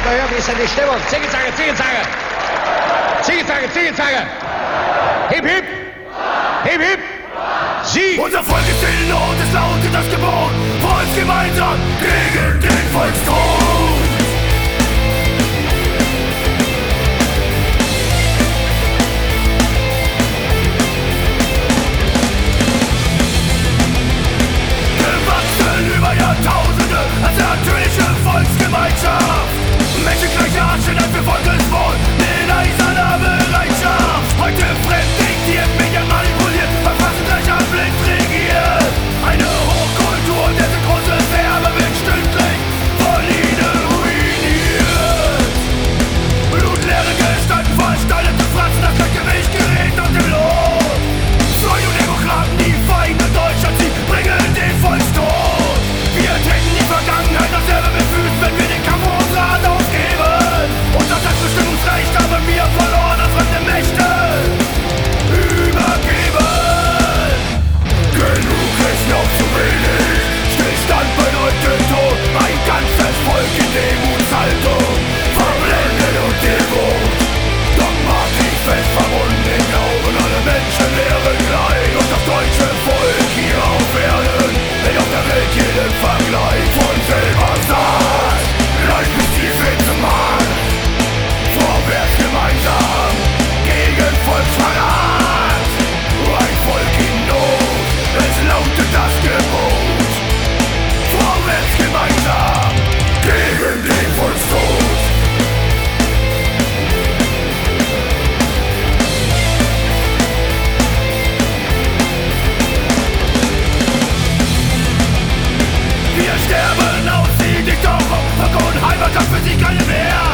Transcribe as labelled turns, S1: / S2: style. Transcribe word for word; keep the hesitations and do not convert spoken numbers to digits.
S1: nicht mehr hören, wie ist denn die Stimmung? Ziegelzange, Ziegelzange! Ziegelzange, Ziegelzange! Hip, hip! Hip, hip! Sieg!
S2: Unser Volk ist still und es lautet das Gebot, vor uns gemeinsam gegen den Volkstod! Über Jahrtausende als natürliche Volksgemeinschaft. Menschengleiche Arschenheit für Volkeswohl in eiserner Bereitschaft. Heute fremd diktiert, Medien manipuliert, verfassen gleicher blind regiert. Eine Hochkultur, dessen großes Erbe wird stündlich von ihnen ruiniert. Blutleere Gestalten, versteinerte Fratzen, das Gleichgewicht gerät aus dem Lot. Freunde und Demokraten, die Feinde Deutschlands, sie bringen den Volkstod. Wir treten die Vergangenheit auf selber mit Füßen, wenn wir den Kampf um unsere Art aufgeben. Unser Selbstbestimmungsrecht haben wir verloren an fremde Mächte übergeben. Genug ist noch zu wenig, Stillstand bedeutet Tod. Ein ganzes Volk in Demutshaltung, verblendet und devot. Dogmatisch fest verbunden im Glauben, alle Menschen wären gleich. Und das deutsche Volk hier auf Erden, wenn auf der Welt jeden Vergleich von selber sagt. Leicht bis tief ins Mark, vorwärts gemeinsam, gegen Volksverrat. Ein Volk in Not, es lautet das Gebot. Vorwärts gemeinsam, gegen den Volkstod. Wir sterben aus, sieh dich doch auf, Vergoren Heimat hat für sie keine mehr.